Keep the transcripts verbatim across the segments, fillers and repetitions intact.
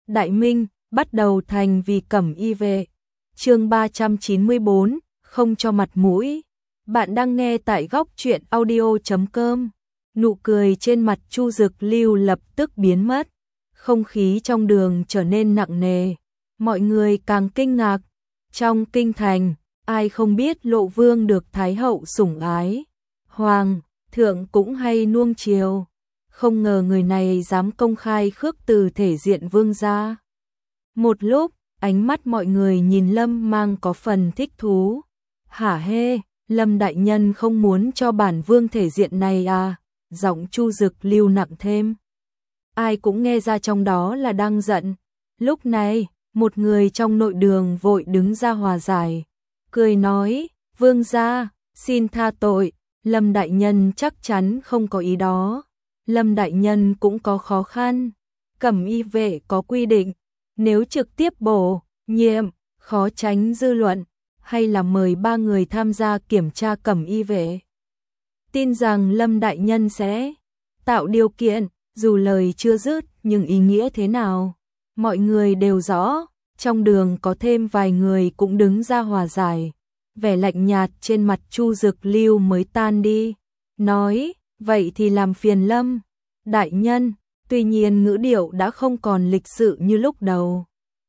Đại Minh, bắt đầu thành vì Cẩm Y vệ. Chương ba trăm chín mươi bốn, không cho mặt mũi. Bạn đang nghe tại góc truyện audio chấm com. Nụ cười trên mặt Chu Dực Lưu lập tức biến mất. Không khí trong đường trở nên nặng nề. Mọi người càng kinh ngạc. Trong kinh thành, ai không biết Lộ Vương được Thái hậu sủng ái. Hoàng thượng cũng hay nuông chiều. Không ngờ người này dám công khai khước từ thể diện vương gia. Một lúc, ánh mắt mọi người nhìn Lâm Mang có phần thích thú. Hả hê, Lâm đại nhân không muốn cho bản vương thể diện này à? Giọng Chu Dực Lưu nặng thêm. Ai cũng nghe ra trong đó là đang giận. Lúc này, một người trong nội đường vội đứng ra hòa giải. Cười nói, vương gia, xin tha tội, Lâm đại nhân chắc chắn không có ý đó. Lâm đại nhân cũng có khó khăn. Cẩm Y vệ có quy định, nếu trực tiếp bổ nhiệm, khó tránh dư luận, hay là mời ba người tham gia kiểm tra Cẩm Y vệ. Tin rằng Lâm đại nhân sẽ tạo điều kiện, dù lời chưa dứt nhưng ý nghĩa thế nào, mọi người đều rõ. Trong đường có thêm vài người cũng đứng ra hòa giải. Vẻ lạnh nhạt trên mặt Chu Dực Lưu mới tan đi. Nói, vậy thì làm phiền Lâm đại nhân. Tuy nhiên ngữ điệu đã không còn lịch sự như lúc đầu.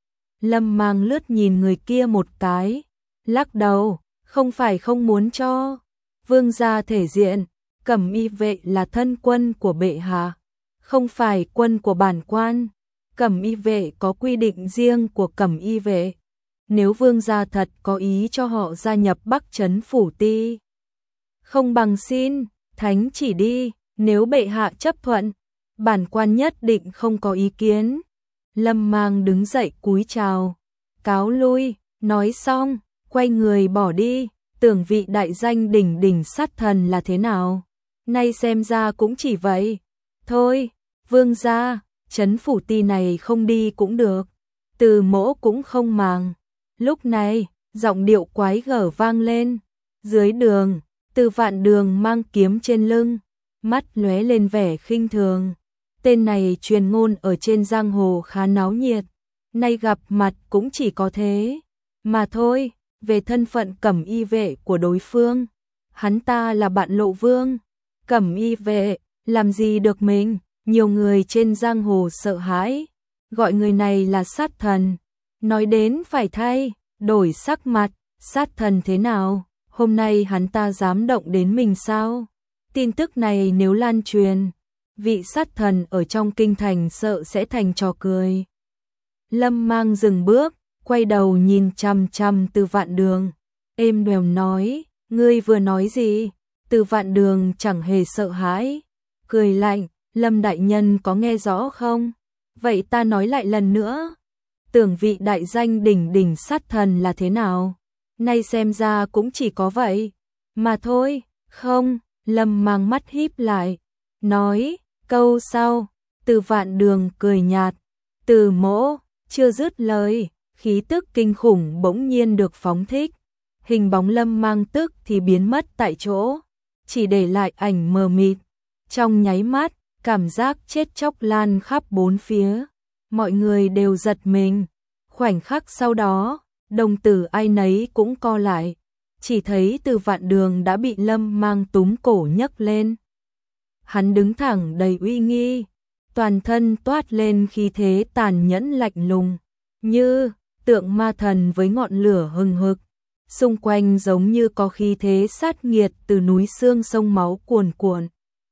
Lâm Mang lướt nhìn người kia một cái, lắc đầu, không phải không muốn cho vương gia thể diện. Cẩm Y vệ là thân quân của bệ hạ, không phải quân của bản quan. Cẩm Y vệ có quy định riêng của Cẩm Y vệ. Nếu vương gia thật có ý cho họ gia nhập Bắc Trấn Phủ Ti, không bằng xin thánh chỉ đi. Nếu bệ hạ chấp thuận, bản quan nhất định không có ý kiến. Lâm Mang đứng dậy cúi chào, cáo lui, nói xong, quay người bỏ đi. Tưởng vị đại danh đỉnh đỉnh sát thần là thế nào? Nay xem ra cũng chỉ vậy. Thôi, vương gia, Trấn Phủ Ti này không đi cũng được. Từ Mỗ cũng không màng. Lúc này, giọng điệu quái gở vang lên. Dưới đường, Từ Vạn Đường mang kiếm trên lưng, mắt lóe lên vẻ khinh thường. Tên này truyền ngôn ở trên giang hồ khá náo nhiệt, nay gặp mặt cũng chỉ có thế mà thôi. Về thân phận Cẩm Y vệ của đối phương, hắn ta là bạn Lộ Vương. Cẩm Y vệ làm gì được mình? Nhiều người trên giang hồ sợ hãi, gọi người này là sát thần. Nói đến phải thay đổi sắc mặt. Sát thần thế nào? Hôm nay hắn ta dám động đến mình sao? Tin tức này nếu lan truyền, vị sát thần ở trong kinh thành sợ sẽ thành trò cười. Lâm Mang dừng bước, quay đầu nhìn chằm chằm Từ Vạn Đường, êm đềm nói, ngươi vừa nói gì? Từ Vạn Đường chẳng hề sợ hãi, cười lạnh, Lâm đại nhân có nghe rõ không? Vậy ta nói lại lần nữa. Tưởng vị đại danh đỉnh đỉnh sát thần là thế nào? Nay xem ra cũng chỉ có vậy mà thôi. Không, Lâm Mang mắt híp lại, nói, câu sau. Từ Vạn Đường cười nhạt, Từ Mỗ chưa dứt lời, khí tức kinh khủng bỗng nhiên được phóng thích. Hình bóng Lâm Mang tức thì biến mất tại chỗ, chỉ để lại ảnh mờ mịt. Trong nháy mắt, cảm giác chết chóc lan khắp bốn phía. Mọi người đều giật mình. Khoảnh khắc sau đó, đồng tử ai nấy cũng co lại. Chỉ thấy Từ Vạn Đường đã bị Lâm Mang túm cổ nhấc lên. Hắn đứng thẳng đầy uy nghi, toàn thân toát lên khí thế tàn nhẫn lạnh lùng, như tượng ma thần với ngọn lửa hừng hực. Xung quanh giống như có khí thế sát nghiệt từ núi xương sông máu cuồn cuộn,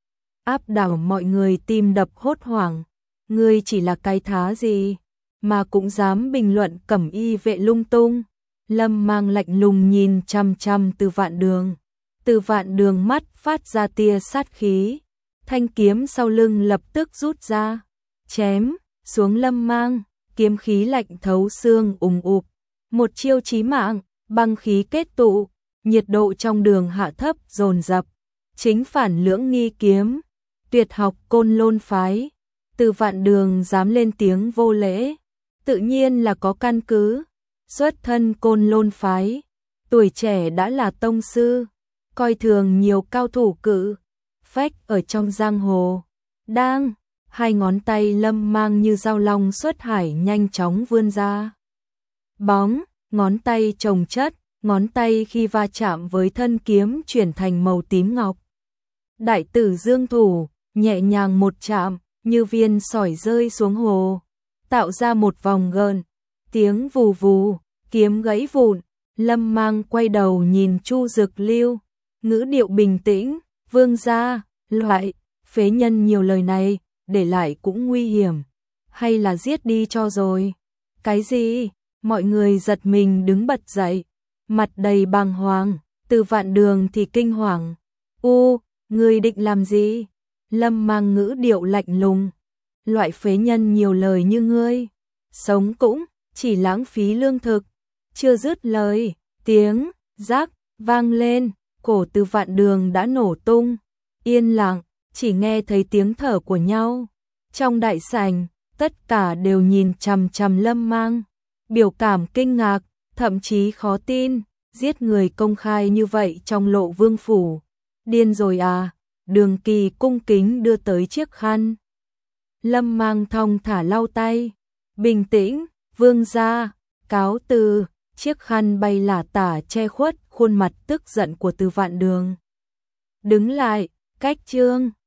áp đảo mọi người tim đập hốt hoảng. Ngươi chỉ là cái thá gì mà cũng dám bình luận Cẩm Y vệ lung tung? Lâm Mang lạnh lùng nhìn chăm chăm Từ Vạn Đường. Từ Vạn Đường mắt phát ra tia sát khí, thanh kiếm sau lưng lập tức rút ra, chém xuống Lâm Mang. Kiếm khí lạnh thấu xương ùng ục, một chiêu chí mạng, băng khí kết tụ, nhiệt độ trong đường hạ thấp dồn dập. Chính phản lưỡng nghi kiếm, tuyệt học Côn Lôn phái. Từ Vạn Đường dám lên tiếng vô lễ, tự nhiên là có căn cứ. Xuất thân Côn Lôn phái, tuổi trẻ đã là tông sư, coi thường nhiều cao thủ cự phách ở trong giang hồ. Đang hai ngón tay Lâm Mang như dao long xuất hải nhanh chóng vươn ra. Bóng, ngón tay chồng chất, ngón tay khi va chạm với thân kiếm chuyển thành màu tím ngọc. Đại tử dương thủ, nhẹ nhàng một chạm, như viên sỏi rơi xuống hồ, tạo ra một vòng gợn, tiếng vù vù, kiếm gãy vụn. Lâm Mang quay đầu nhìn Chu Dực Lưu, ngữ điệu bình tĩnh, vương gia, loại, phế nhân nhiều lời này, để lại cũng nguy hiểm, hay là giết đi cho rồi. Cái gì? Mọi người giật mình đứng bật dậy, mặt đầy bàng hoàng, Từ Vạn Đường thì kinh hoàng. U, người định làm gì? Lâm Mang ngữ điệu lạnh lùng, loại phế nhân nhiều lời như ngươi, sống cũng chỉ lãng phí lương thực. Chưa dứt lời, tiếng rắc vang lên, cổ Từ Vạn Đường đã nổ tung. Yên lặng, chỉ nghe thấy tiếng thở của nhau. Trong đại sảnh, tất cả đều nhìn chằm chằm Lâm Mang, biểu cảm kinh ngạc, thậm chí khó tin, giết người công khai như vậy trong Lộ Vương phủ. Điên rồi à? Đường Kỳ cung kính đưa tới chiếc khăn. Lâm Mang thong thả lau tay, bình tĩnh, vương gia, cáo từ. Chiếc khăn bay lả tả che khuất khuôn mặt tức giận của Từ Vạn Đường. Đứng lại, cách trương.